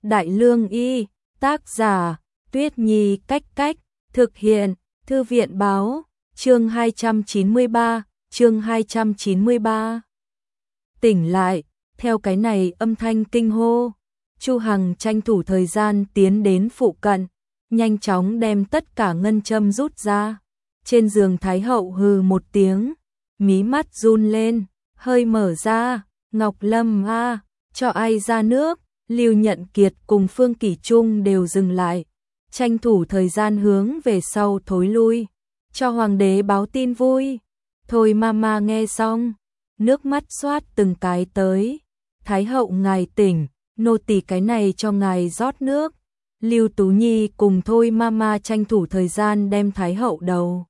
Đại Lương Y, tác giả, Tuyết Nhi Cách Cách, thực hiện, Thư viện Báo, chương 293. Tỉnh lại, theo cái này âm thanh kinh hô, Chu Hằng tranh thủ thời gian tiến đến phụ cận, nhanh chóng đem tất cả ngân châm rút ra. Trên giường Thái hậu hừ một tiếng, mí mắt run lên, hơi mở ra, Ngọc Lâm a, cho ai ra nước. Lưu Nhận Kiệt cùng Phương Kỷ Trung đều dừng lại, tranh thủ thời gian hướng về sau thối lui, cho hoàng đế báo tin vui. Thôi mama nghe xong, nước mắt xoát từng cái tới. Thái hậu ngài tỉnh, nô tỳ cái này cho ngài rót nước. Lưu Tú Nhi cùng Thôi mama tranh thủ thời gian đem Thái hậu đầu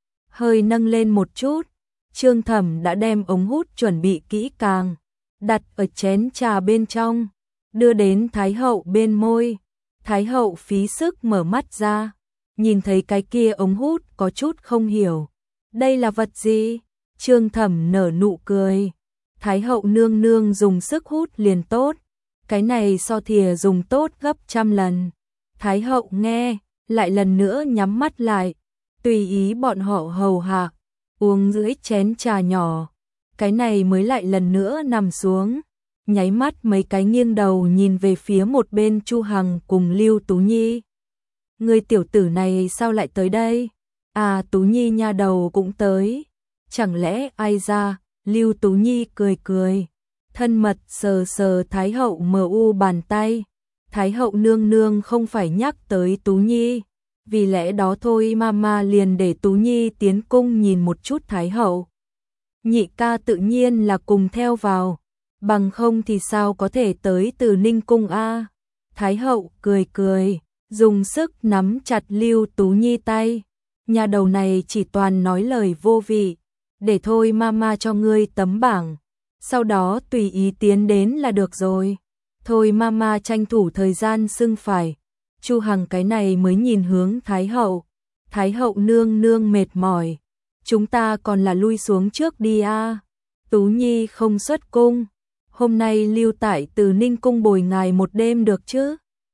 hơi nâng lên một chút. Trương Thẩm đã đem ống hút chuẩn bị kỹ càng, đặt ở chén trà bên trong, đưa đến Thái hậu bên môi. Thái hậu phí sức mở mắt ra, nhìn thấy cái kia ống hút có chút không hiểu. Đây là vật gì? Trương Thẩm nở nụ cười. Thái hậu nương nương dùng sức hút liền tốt, cái này so thìa dùng tốt gấp 100 lần. Thái hậu nghe, lại lần nữa nhắm mắt lại, tùy ý bọn họ hầu hạ, uống dưới chén trà nhỏ. Cái này mới lại lần nữa nằm xuống, nháy mắt mấy cái nghiêng đầu nhìn về phía một bên Chu Hằng cùng Lưu Tú Nhi. Người tiểu tử này sao lại tới đây? À, Tú Nhi nha đầu cũng tới. Chẳng lẽ ai ra? Lưu Tú Nhi cười cười, thân mật sờ sờ Thái hậu mờ u bàn tay. Thái hậu nương nương không phải nhắc tới Tú Nhi, vì lẽ đó thôi mama liền để Tú Nhi tiến cung nhìn một chút Thái hậu. Nhị ca tự nhiên là cùng theo vào, bằng không thì sao có thể tới Từ Ninh cung a? Thái hậu cười cười, dùng sức nắm chặt Lưu Tú Nhi tay. Nhà đầu này chỉ toàn nói lời vô vị, để thôi mama cho ngươi tấm bảng, sau đó tùy ý tiến đến là được rồi. Thôi mama tranh thủ thời gian xưng phải. Chu Hằng cái này mới nhìn hướng Thái hậu. Thái hậu nương nương mệt mỏi, chúng ta còn là lui xuống trước đi a. Tú Nhi không xuất cung, hôm nay lưu tại Từ Ninh cung bồi ngài một đêm được chứ?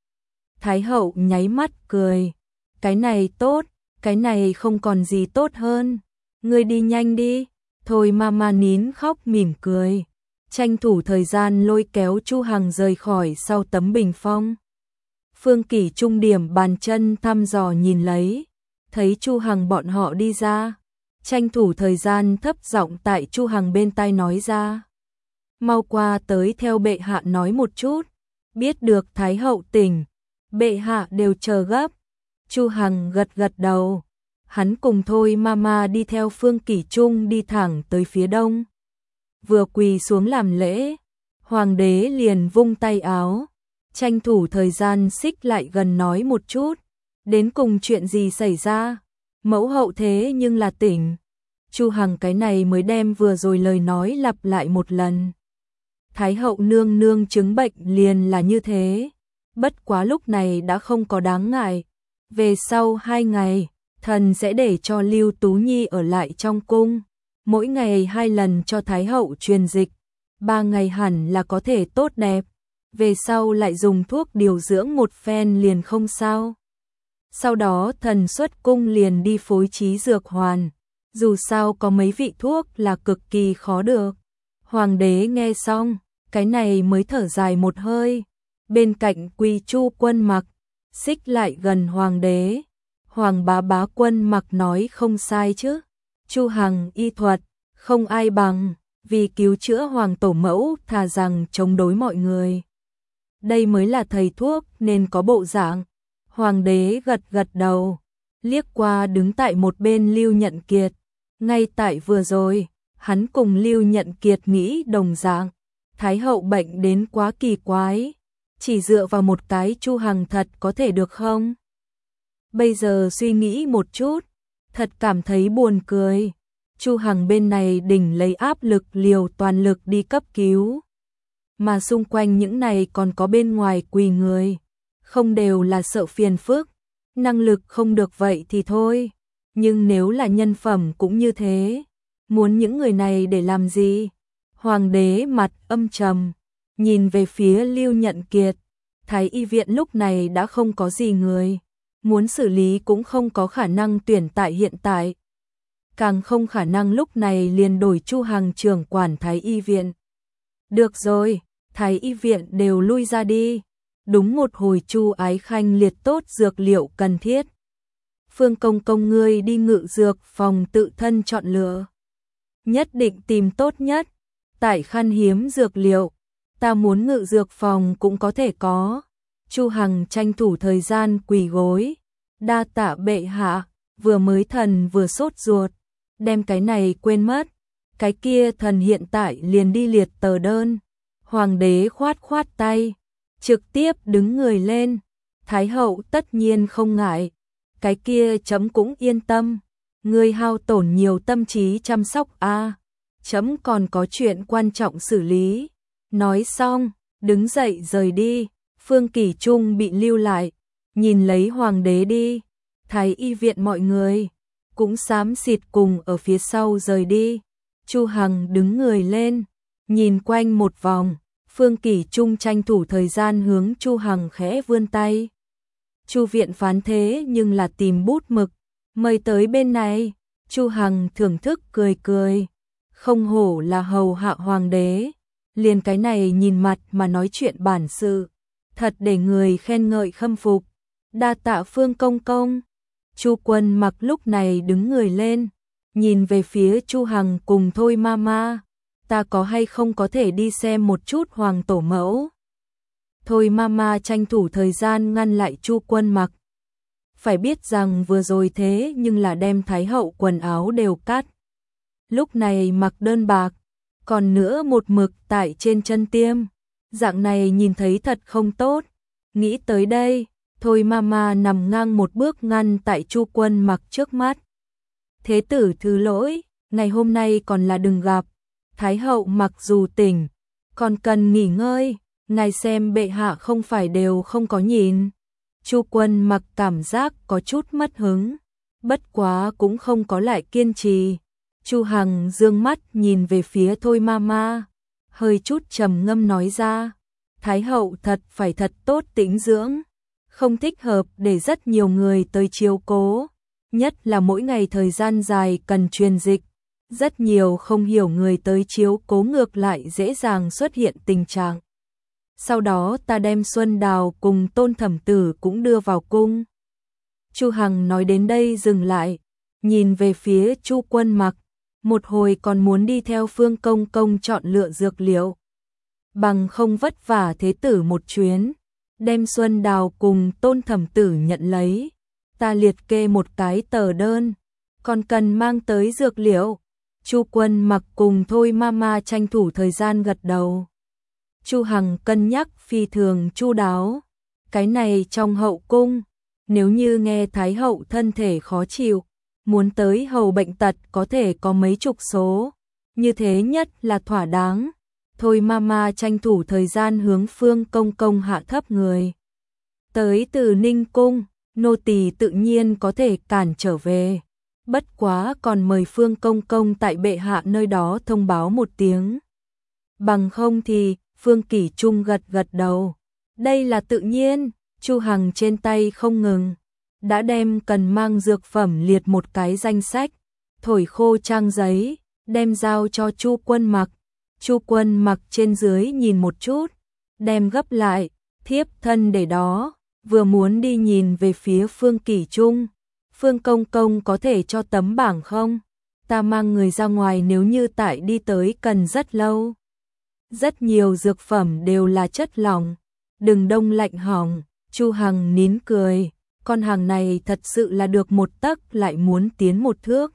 Thái hậu nháy mắt cười, cái này tốt, cái này không còn gì tốt hơn. Ngươi đi nhanh đi. Thôi mama nín khóc mỉm cười, tranh thủ thời gian lôi kéo Chu Hằng rời khỏi sau tấm bình phong. Phương Kỷ Trung điểm bàn chân thăm dò nhìn lấy, thấy Chu Hằng bọn họ đi ra, tranh thủ thời gian thấp giọng tại Chu Hằng bên tai nói ra. Mau qua tới theo bệ hạ nói một chút, biết được Thái hậu tỉnh, bệ hạ đều chờ gấp. Chu Hằng gật gật đầu, hắn cùng Thôi mama đi theo Phương Kỷ Trung đi thẳng tới phía đông. Vừa quỳ xuống làm lễ, hoàng đế liền vung tay áo, tranh thủ thời gian xích lại gần nói một chút, đến cùng chuyện gì xảy ra? Mẫu hậu thế nhưng là tỉnh. Chu Hằng cái này mới đem vừa rồi lời nói lặp lại một lần. Thái hậu nương nương chứng bệnh liền là như thế, bất quá lúc này đã không có đáng ngại. Về sau 2 ngày, thần sẽ để cho Lưu Tú Nhi ở lại trong cung, mỗi ngày 2 lần cho Thái hậu truyền dịch, 3 ngày hẳn là có thể tốt đẹp. Về sau lại dùng thuốc điều dưỡng một phen liền không sao. Sau đó thần xuất cung liền đi phối trí dược hoàn, dù sao có mấy vị thuốc là cực kỳ khó được. Hoàng đế nghe xong, cái này mới thở dài một hơi. Bên cạnh Quy Chu Quân Mặc xích lại gần hoàng đế. Hoàng bá Quân Mặc nói không sai chứ, Chu Hằng y thuật không ai bằng, vì cứu chữa hoàng tổ mẫu thà rằng chống đối mọi người. Đây mới là thầy thuốc nên có bộ dạng. Hoàng đế gật gật đầu, liếc qua đứng tại một bên Lưu Nhận Kiệt. Ngay tại vừa rồi, hắn cùng Lưu Nhận Kiệt nghĩ đồng dạng. Thái hậu bệnh đến quá kỳ quái, chỉ dựa vào một cái Chu Hằng thật có thể được không? Bây giờ suy nghĩ một chút, thật cảm thấy buồn cười. Chu Hằng bên này đỉnh lấy áp lực liều toàn lực đi cấp cứu, mà xung quanh những này còn có bên ngoài quỳ người, không đều là sợ phiền phức, năng lực không được vậy thì thôi, nhưng nếu là nhân phẩm cũng như thế, muốn những người này để làm gì? Hoàng đế mặt âm trầm, nhìn về phía Lưu Nhận Kiệt, Thái y viện lúc này đã không có gì người, muốn xử lý cũng không có khả năng tuyển tại hiện tại. Càng không khả năng lúc này liền đổi Chu Hằng trưởng quản Thái y viện. Được rồi, Thái y viện đều lui ra đi. Đúng một hồi Chu Ái Khanh liệt tốt dược liệu cần thiết. Phương Công Công ngươi đi ngự dược phòng tự thân chọn lựa. Nhất định tìm tốt nhất. Tại khan hiếm dược liệu, ta muốn ngự dược phòng cũng có thể có. Chu Hằng tranh thủ thời gian quỳ gối. Đa tạ bệ hạ, vừa mới thần vừa sốt ruột. Đem cái này quên mất. Cái kia thần hiện tại liền đi liệt tờ đơn. Hoàng đế khoát khoát tay, trực tiếp đứng người lên. Thái hậu tất nhiên không ngại. Cái kia chấm cũng yên tâm. Ngươi hao tổn nhiều tâm trí chăm sóc a, chấm còn có chuyện quan trọng xử lý. Nói xong, đứng dậy rời đi. Phương Kỳ Trung bị lưu lại, nhìn lấy hoàng đế đi. Thái y viện mọi người cũng xám xịt cùng ở phía sau rời đi. Chu Hằng đứng người lên, nhìn quanh một vòng. Phương Kỳ Trung tranh thủ thời gian hướng Chu Hằng khẽ vươn tay. Chu viện phán thế nhưng là tìm bút mực, mời tới bên này. Chu Hằng thưởng thức cười cười, không hổ là hầu hạ hoàng đế, liền cái này nhìn mặt mà nói chuyện bản sự, thật để người khen ngợi khâm phục. Đa tạ Phương Công Công. Chu Quân Mặc lúc này đứng người lên, nhìn về phía Chu Hằng cùng Thôi Mama, ta có hay không có thể đi xem một chút hoàng tổ mẫu. Thôi Mama tranh thủ thời gian ngăn lại Chu Quân Mặc. Phải biết rằng vừa rồi thế nhưng là đem thái hậu quần áo đều cắt. Lúc này mặc đơn bạc, còn nữa một mực tại trên chân tiêm. Dạng này nhìn thấy thật không tốt. Nghĩ tới đây, Thôi Mama nằm ngang một bước ngăn tại Chu Quân Mặc trước mắt. Thế tử thứ lỗi, ngày hôm nay còn là đừng gặp. Thái hậu mặc dù tỉnh, còn cần nghỉ ngơi, ngài xem bệ hạ không phải đều không có nhìn. Chu Quân Mặc cảm giác có chút mất hứng, bất quá cũng không có lại kiên trì. Chu Hằng dương mắt nhìn về phía Thôi Mama, hơi chút trầm ngâm nói ra, Thái hậu thật phải thật tốt tĩnh dưỡng, không thích hợp để rất nhiều người tới chiếu cố, nhất là mỗi ngày thời gian dài cần truyền dịch, rất nhiều không hiểu người tới chiếu cố ngược lại dễ dàng xuất hiện tình trạng. Sau đó ta đem Xuân Đào cùng Tôn Thẩm Tử cũng đưa vào cung. Chu Hằng nói đến đây dừng lại, nhìn về phía Chu Quân Mặc, một hồi còn muốn đi theo Phương Công Công chọn lựa dược liệu. Bằng không vất vả thế tử một chuyến, đem Xuân Đào cùng Tôn Thẩm Tử nhận lấy, ta liệt kê một cái tờ đơn, còn cần mang tới dược liệu. Chu Quân Mặc cùng Thôi Mama tranh thủ thời gian gật đầu. Chu Hằng cân nhắc phi thường chu đáo. Cái này trong hậu cung, nếu như nghe Thái hậu thân thể khó chịu, muốn tới hầu bệnh tật có thể có mấy chục số, như thế nhất là thỏa đáng. Thôi Mama tranh thủ thời gian hướng Phương Công Công hạ thấp người. Tới từ Ninh Cung, nô tỳ tự nhiên có thể cản trở về. Bất quá còn mời Phương Công Công tại bệ hạ nơi đó thông báo một tiếng. Bằng không thì, Phương Kỳ Trung gật gật đầu. Đây là tự nhiên, Chu Hằng trên tay không ngừng. Đã đem cần mang dược phẩm liệt một cái danh sách, thổi khô trang giấy, đem giao cho Chu Quân Mặc. Chu Quân Mặc trên dưới nhìn một chút, đem gấp lại, thiếp thân để đó, vừa muốn đi nhìn về phía Phương Kỳ Trung. Phương Công Công có thể cho tấm bảng không? Ta mang người ra ngoài nếu như tại đi tới cần rất lâu. Rất nhiều dược phẩm đều là chất lỏng, đừng đông lạnh hỏng. Chu Hằng nín cười, con hàng này thật sự là được một tấc lại muốn tiến một thước.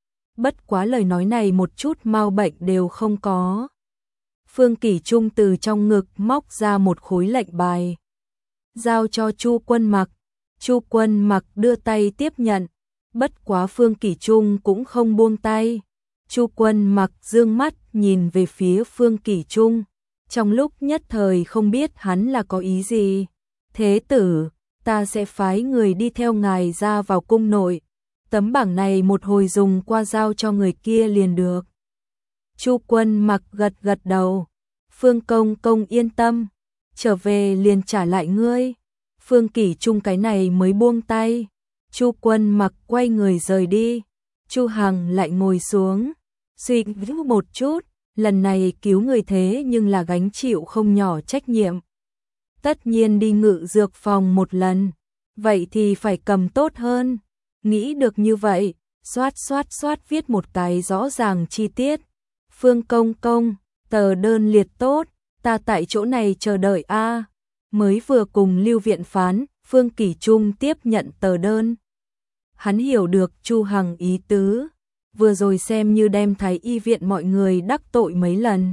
Bất quá lời nói này một chút mau bệnh đều không có. Phương Kỳ Trung từ trong ngực móc ra một khối lệnh bài, giao cho Chu Quân Mặc. Chu Quân Mặc đưa tay tiếp nhận, bất quá Phương Kỳ Trung cũng không buông tay. Chu Quân Mặc dương mắt nhìn về phía Phương Kỳ Trung, trong lúc nhất thời không biết hắn là có ý gì. Thế tử, ta sẽ phái người đi theo ngài ra vào cung nội, tấm bảng này một hồi dùng qua giao cho người kia liền được. Chu Quân Mặc gật gật đầu, Phương Công Công yên tâm, trở về liền trả lại ngươi. Phương Kỷ Trung cái này mới buông tay. Chu Quân Mặc quay người rời đi. Chu Hằng lại ngồi xuống, suy nghĩ một chút, lần này cứu người thế nhưng là gánh chịu không nhỏ trách nhiệm. Tất nhiên đi ngự dược phòng một lần, vậy thì phải cầm tốt hơn. Nghĩ được như vậy, xoát viết một cái rõ ràng chi tiết. Phương công công, tờ đơn liệt tốt, ta tại chỗ này chờ đợi a. Mới vừa cùng Lưu Viện Phán, Phương Kỷ Trung tiếp nhận tờ đơn. Hắn hiểu được Chu Hằng ý tứ, vừa rồi xem như đem Thái Y viện mọi người đắc tội mấy lần.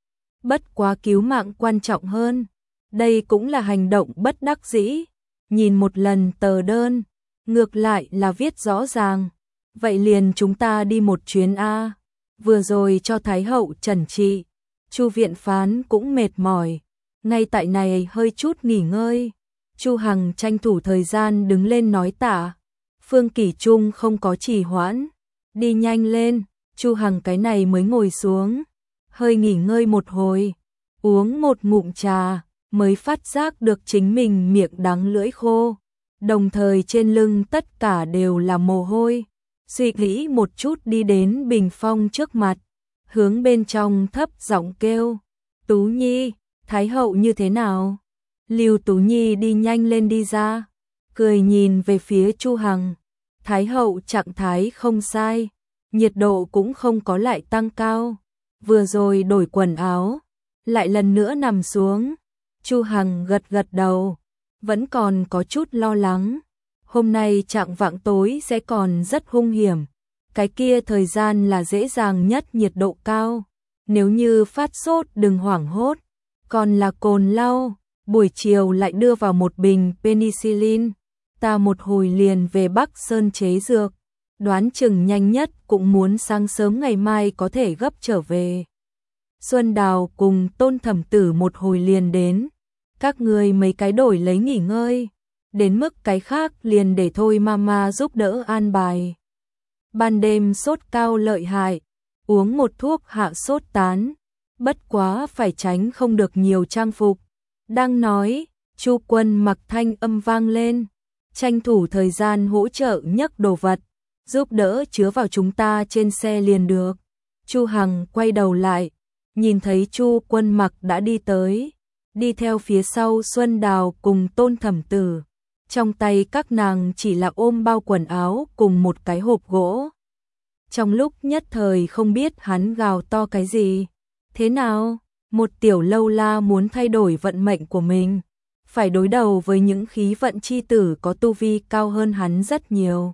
Bất quá cứu mạng quan trọng hơn, đây cũng là hành động bất đắc dĩ. Nhìn một lần tờ đơn, ngược lại là viết rõ ràng. Vậy liền chúng ta đi một chuyến a. Vừa rồi cho Thái hậu trần trị, Chu Viện Phán cũng mệt mỏi, ngay tại này hơi chút nghỉ ngơi. Chu Hằng tranh thủ thời gian đứng lên nói tạ. Phương Kỷ Trung không có trì hoãn, đi nhanh lên. Chu Hằng cái này mới ngồi xuống, hơi nghỉ ngơi một hồi, uống một ngụm trà, mới phát giác được chính mình miệng đắng lưỡi khô, đồng thời trên lưng tất cả đều là mồ hôi. Suy nghĩ một chút đi đến bình phong trước mặt, hướng bên trong thấp giọng kêu, Tú Nhi, Thái hậu như thế nào? Lưu Tú Nhi đi nhanh lên đi ra, cười nhìn về phía Chu Hằng. Thái hậu trạng thái không sai, nhiệt độ cũng không có lại tăng cao. Vừa rồi đổi quần áo, lại lần nữa nằm xuống. Chu Hằng gật gật đầu, vẫn còn có chút lo lắng. Hôm nay trạng vạng tối sẽ còn rất hung hiểm. Cái kia thời gian là dễ dàng nhất nhiệt độ cao. Nếu như phát sốt đừng hoảng hốt. Còn là cồn lau, buổi chiều lại đưa vào một bình penicillin. Ta một hồi liền về Bắc Sơn chế dược. Đoán chừng nhanh nhất cũng muốn sáng sớm ngày mai có thể gấp trở về. Xuân Đào cùng Tôn Thẩm Tử một hồi liền đến. Các người mấy cái đổi lấy nghỉ ngơi. Đến mức cái khác liền để thôi mama giúp đỡ an bài. Ban đêm sốt cao lợi hại, uống một thuốc hạ sốt tán. Bất quá phải tránh không được nhiều trang phục. Đang nói, Chu Quân Mặc thanh âm vang lên, tranh thủ thời gian hỗ trợ nhấc đồ vật, giúp đỡ chứa vào chúng ta trên xe liền được. Chu Hằng quay đầu lại, nhìn thấy Chu Quân Mặc đã đi tới, đi theo phía sau Xuân Đào cùng Tôn Thẩm Tử. Trong tay các nàng chỉ là ôm bao quần áo cùng một cái hộp gỗ. Trong lúc nhất thời không biết hắn gào to cái gì. Thế nào? Một tiểu lâu la muốn thay đổi vận mệnh của mình, phải đối đầu với những khí vận chi tử có tu vi cao hơn hắn rất nhiều.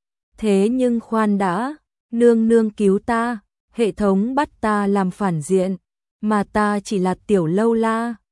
Thế nhưng khoan đã, nương nương cứu ta, hệ thống bắt ta làm phản diện, mà ta chỉ là tiểu lâu la,